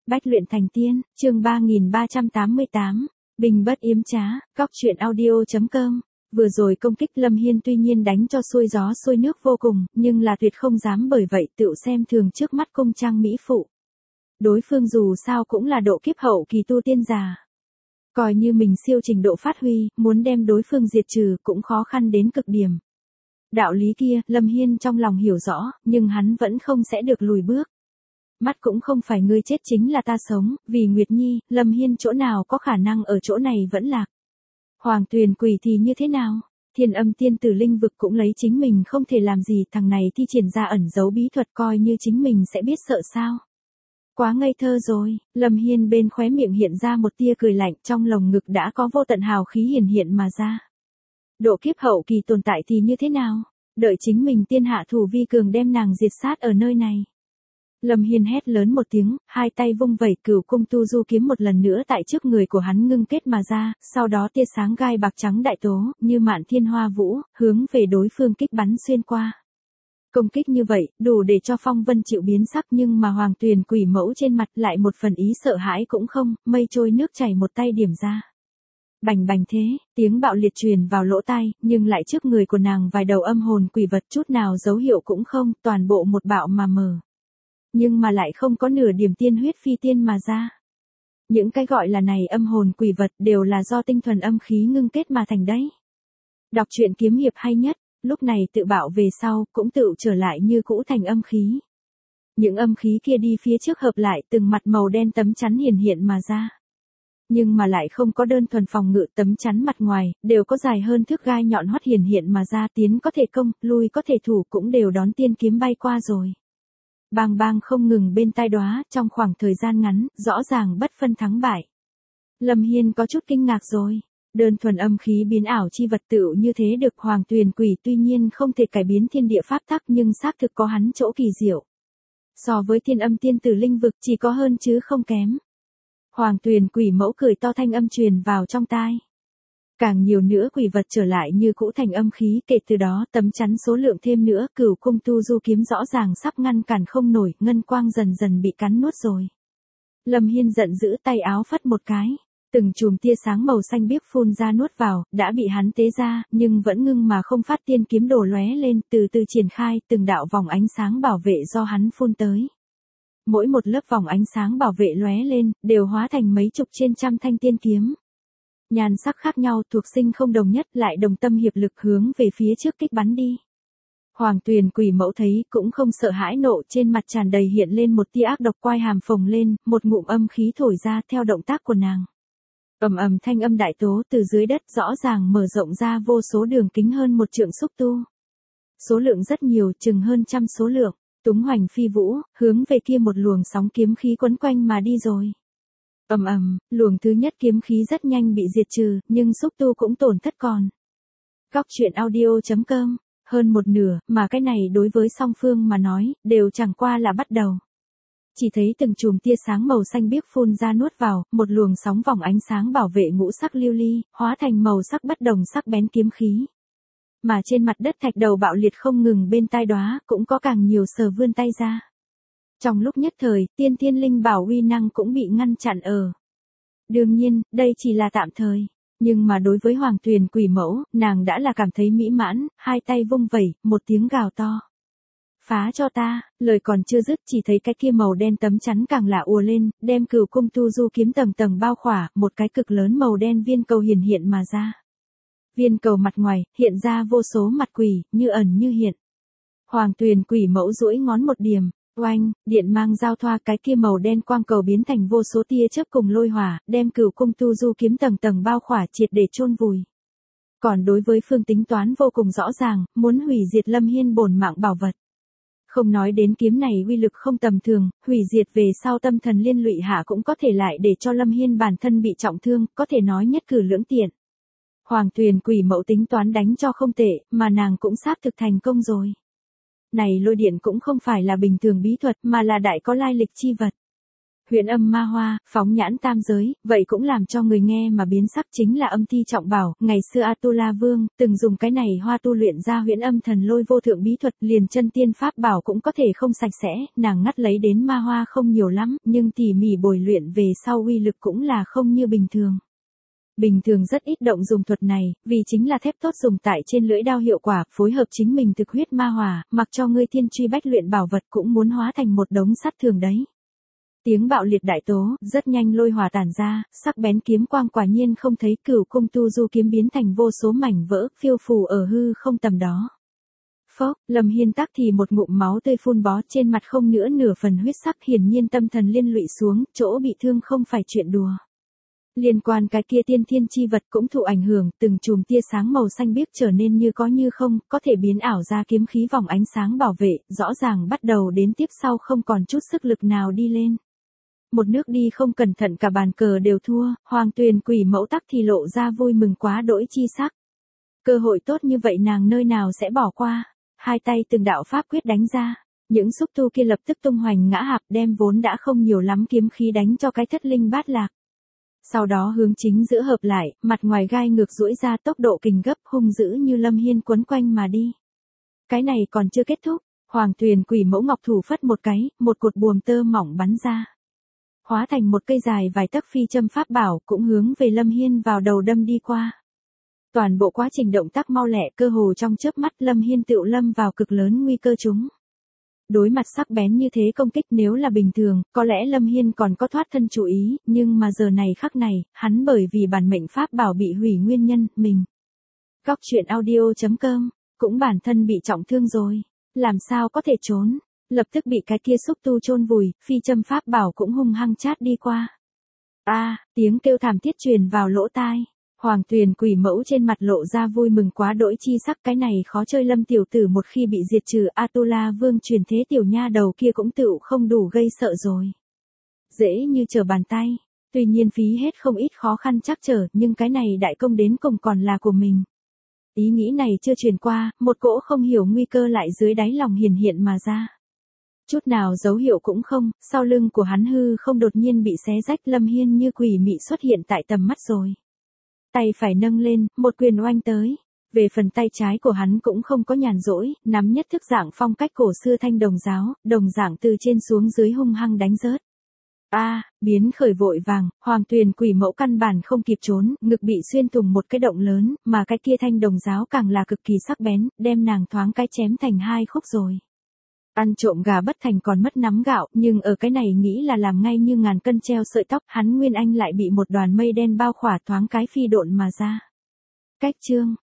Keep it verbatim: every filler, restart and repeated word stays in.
Bách luyện thành tiên, chương ba nghìn ba trăm tám mươi tám, Bình bất yếm trá, góc truyện audio.com. Vừa rồi công kích Lâm Hiên tuy nhiên đánh cho xuôi gió xuôi nước vô cùng, nhưng là tuyệt không dám bởi vậy tự xem thường trước mắt cung trang mỹ phụ. Đối phương dù sao cũng là độ kiếp hậu kỳ tu tiên già. Coi như mình siêu trình độ phát huy, muốn đem đối phương diệt trừ cũng khó khăn đến cực điểm. Đạo lý kia, Lâm Hiên trong lòng hiểu rõ, nhưng hắn vẫn không sẽ được lùi bước. Mắt cũng không phải ngươi chết chính là ta sống, vì Nguyệt Nhi, Lâm Hiên chỗ nào có khả năng ở chỗ này vẫn lạc. Hoàng Tuyền Quỷ thì như thế nào? Thiên Âm tiên tử linh vực cũng lấy chính mình không thể làm gì, thằng này thi triển ra ẩn giấu bí thuật coi như chính mình sẽ biết sợ sao. Quá ngây thơ rồi, Lâm Hiên bên khóe miệng hiện ra một tia cười lạnh, trong lồng ngực đã có vô tận hào khí hiển hiện mà ra. Độ kiếp hậu kỳ tồn tại thì như thế nào? Đợi chính mình tiên hạ thủ vi cường đem nàng diệt sát ở nơi này. Lâm Hiên hét lớn một tiếng, hai tay vung vẩy, Cửu Cung Tu Du kiếm một lần nữa tại trước người của hắn ngưng kết mà ra, sau đó tia sáng gai bạc trắng đại tố, như mạn thiên hoa vũ, hướng về đối phương kích bắn xuyên qua. Công kích như vậy, đủ để cho phong vân chịu biến sắc, nhưng mà Hoàng Tuyền Quỷ mẫu trên mặt lại một phần ý sợ hãi cũng không, mây trôi nước chảy một tay điểm ra. Bành bành thế, tiếng bạo liệt truyền vào lỗ tai, nhưng lại trước người của nàng vài đầu âm hồn quỷ vật chút nào dấu hiệu cũng không, toàn bộ một bạo mà mờ. Nhưng mà lại không có nửa điểm tiên huyết phi tiên mà ra. Những cái gọi là này âm hồn quỷ vật đều là do tinh thuần âm khí ngưng kết mà thành đấy. Đọc truyện kiếm hiệp hay nhất, lúc này tự bạo về sau, cũng tự trở lại như cũ thành âm khí. Những âm khí kia đi phía trước hợp lại, từng mặt màu đen tấm chắn hiển hiện mà ra. Nhưng mà lại không có đơn thuần phòng ngự, tấm chắn mặt ngoài, đều có dài hơn thước gai nhọn hoắt hiển hiện mà ra, tiến có thể công, lui có thể thủ, cũng đều đón tiên kiếm bay qua rồi. Bang bang không ngừng bên tai đóa, trong khoảng thời gian ngắn, rõ ràng bất phân thắng bại. Lâm Hiên có chút kinh ngạc rồi. Đơn thuần âm khí biến ảo chi vật tựu như thế được. Hoàng Tuyền Quỷ tuy nhiên không thể cải biến thiên địa pháp tắc, nhưng xác thực có hắn chỗ kỳ diệu. So với Thiên Âm tiên tử linh vực chỉ có hơn chứ không kém. Hoàng Tuyền Quỷ mẫu cười to, thanh âm truyền vào trong tai. Càng nhiều nữa quỷ vật trở lại như cũ thành âm khí, kể từ đó tấm chắn số lượng thêm nữa, Cửu Cung Tu Du kiếm rõ ràng sắp ngăn cản không nổi, ngân quang dần dần bị cắn nuốt rồi. Lâm Hiên giận dữ, tay áo phất một cái, từng chùm tia sáng màu xanh biếc phun ra nuốt vào, đã bị hắn tế ra, nhưng vẫn ngưng mà không phát, tiên kiếm đổ lóe lên, từ từ triển khai, từng đạo vòng ánh sáng bảo vệ do hắn phun tới. Mỗi một lớp vòng ánh sáng bảo vệ lóe lên, đều hóa thành mấy chục trên trăm thanh tiên kiếm. Nhan sắc khác nhau, thuộc sinh không đồng nhất, lại đồng tâm hiệp lực hướng về phía trước kích bắn đi. Hoàng Tuyền Quỷ mẫu thấy cũng không sợ hãi nộ, trên mặt tràn đầy hiện lên một tia ác độc, quai hàm phồng lên, một ngụm âm khí thổi ra theo động tác của nàng. Ầm ầm thanh âm đại tố từ dưới đất rõ ràng mở rộng ra vô số đường kính hơn một trượng xúc tu. Số lượng rất nhiều, chừng hơn trăm số lượng, túng hoành phi vũ, hướng về kia một luồng sóng kiếm khí quấn quanh mà đi rồi. Ầm ầm, luồng thứ nhất kiếm khí rất nhanh bị diệt trừ, nhưng xúc tu cũng tổn thất còn. Góc truyện audio.com, hơn một nửa, mà cái này đối với song phương mà nói, đều chẳng qua là bắt đầu. Chỉ thấy từng chùm tia sáng màu xanh biếc phun ra nuốt vào, một luồng sóng vòng ánh sáng bảo vệ ngũ sắc lưu ly, hóa thành màu sắc bất đồng sắc bén kiếm khí. Mà trên mặt đất thạch đầu bạo liệt không ngừng bên tai đóa, cũng có càng nhiều sờ vươn tay ra. Trong lúc nhất thời, tiên thiên linh bảo uy năng cũng bị ngăn chặn ở. Đương nhiên, đây chỉ là tạm thời. Nhưng mà đối với Hoàng Tuyền Quỷ mẫu, nàng đã là cảm thấy mỹ mãn, hai tay vung vẩy, một tiếng gào to. Phá cho ta, lời còn chưa dứt, chỉ thấy cái kia màu đen tấm chắn càng lạ ùa lên, đem Cửu Cung Tu Du kiếm tầng tầng bao khỏa, một cái cực lớn màu đen viên cầu hiển hiện mà ra. Viên cầu mặt ngoài, hiện ra vô số mặt quỷ, như ẩn như hiện. Hoàng Tuyền Quỷ mẫu duỗi ngón một điểm. Oanh, điện mang giao thoa, cái kia màu đen quang cầu biến thành vô số tia chớp cùng lôi hỏa, đem Cửu Cung Tu Du kiếm tầng tầng bao khỏa, triệt để chôn vùi. Còn đối với phương tính toán vô cùng rõ ràng, muốn hủy diệt Lâm Hiên bổn mạng bảo vật. Không nói đến kiếm này uy lực không tầm thường, hủy diệt về sau tâm thần liên lụy hạ cũng có thể lại để cho Lâm Hiên bản thân bị trọng thương, có thể nói nhất cử lưỡng tiện. Hoàng Tuyền Quỷ mẫu tính toán đánh cho không tệ, mà nàng cũng xác thực thành công rồi. Này lôi điện cũng không phải là bình thường bí thuật, mà là đại có lai lịch chi vật. Huyễn âm ma hoa, phóng nhãn tam giới, vậy cũng làm cho người nghe mà biến sắc chính là âm ti trọng bảo, ngày xưa Atula Vương, từng dùng cái này hoa tu luyện ra huyễn âm thần lôi vô thượng bí thuật, liền chân tiên pháp bảo cũng có thể không sạch sẽ, nàng ngắt lấy đến ma hoa không nhiều lắm, nhưng tỉ mỉ bồi luyện về sau uy lực cũng là không như bình thường. Bình thường rất ít động dùng thuật này, vì chính là thép tốt dùng tại trên lưỡi đao hiệu quả, phối hợp chính mình thực huyết ma hỏa, mặc cho ngươi thiên truy bách luyện bảo vật cũng muốn hóa thành một đống sắt thường đấy. Tiếng bạo liệt đại tố, rất nhanh lôi hỏa tản ra, sắc bén kiếm quang quả nhiên không thấy, Cửu Cung tu du kiếm biến thành vô số mảnh vỡ, phiêu phù ở hư không tầm đó. Phốc, Lâm Hiên tắc thì một ngụm máu tươi phun bó, trên mặt không nữa nửa phần huyết sắc, hiển nhiên tâm thần liên lụy xuống, chỗ bị thương không phải chuyện đùa. Liên quan cái kia tiên thiên chi vật cũng thụ ảnh hưởng, từng chùm tia sáng màu xanh biếc trở nên như có như không, có thể biến ảo ra kiếm khí vòng ánh sáng bảo vệ, rõ ràng bắt đầu đến tiếp sau không còn chút sức lực nào đi lên. Một nước đi không cẩn thận cả bàn cờ đều thua, Hoàng Tuyền Quỷ Mẫu tắc thì lộ ra vui mừng quá đỗi chi sắc. Cơ hội tốt như vậy nàng nơi nào sẽ bỏ qua, hai tay từng đạo pháp quyết đánh ra, những xúc tu kia lập tức tung hoành ngã hạp, đem vốn đã không nhiều lắm kiếm khí đánh cho cái thất linh bát lạc. Sau đó hướng chính giữa hợp lại, mặt ngoài gai ngược duỗi ra, tốc độ kình gấp hung dữ như Lâm Hiên quấn quanh mà đi. Cái này còn chưa kết thúc, Hoàng Tuyền Quỷ Mẫu ngọc thủ phất một cái, một cột buồm tơ mỏng bắn ra. Hóa thành một cây dài vài tấc phi châm pháp bảo, cũng hướng về Lâm Hiên vào đầu đâm đi qua. Toàn bộ quá trình động tác mau lẹ, cơ hồ trong chớp mắt Lâm Hiên tựu lâm vào cực lớn nguy cơ chúng. Đối mặt sắc bén như thế công kích, nếu là bình thường, có lẽ Lâm Hiên còn có thoát thân chú ý, nhưng mà giờ này khắc này, hắn bởi vì bản mệnh pháp bảo bị hủy nguyên nhân, mình. Góc truyện audio chấm com, cũng bản thân bị trọng thương rồi, làm sao có thể trốn, lập tức bị cái kia xúc tu chôn vùi, phi châm pháp bảo cũng hung hăng chát đi qua. A, à, tiếng kêu thảm thiết truyền vào lỗ tai. Hoàng Tuyền Quỷ Mẫu trên mặt lộ ra vui mừng quá đỗi chi sắc, cái này khó chơi Lâm tiểu tử một khi bị diệt trừ, Atula Vương truyền thế tiểu nha đầu kia cũng tựu không đủ gây sợ rồi. Dễ như trở bàn tay, tuy nhiên phí hết không ít khó khăn trắc trở, nhưng cái này đại công đến cùng còn là của mình. Ý nghĩ này chưa truyền qua, một cỗ không hiểu nguy cơ lại dưới đáy lòng hiển hiện mà ra. Chút nào dấu hiệu cũng không, sau lưng của hắn hư không đột nhiên bị xé rách, Lâm Hiên như quỷ mị xuất hiện tại tầm mắt rồi. Tay phải nâng lên, một quyền oanh tới. Về phần tay trái của hắn cũng không có nhàn rỗi, nắm nhất thức dạng phong cách cổ xưa thanh đồng giáo, đồng dạng từ trên xuống dưới hung hăng đánh rớt. A, à, biến khởi vội vàng, Hoàng Tuyền Quỷ Mẫu căn bản không kịp trốn, ngực bị xuyên thủng một cái động lớn, mà cái kia thanh đồng giáo càng là cực kỳ sắc bén, đem nàng thoáng cái chém thành hai khúc rồi. Ăn trộm gà bất thành còn mất nắm gạo, nhưng ở cái này nghĩ là làm ngay như ngàn cân treo sợi tóc, hắn Nguyên Anh lại bị một đoàn mây đen bao khỏa, thoáng cái phi độn mà ra. Cách chương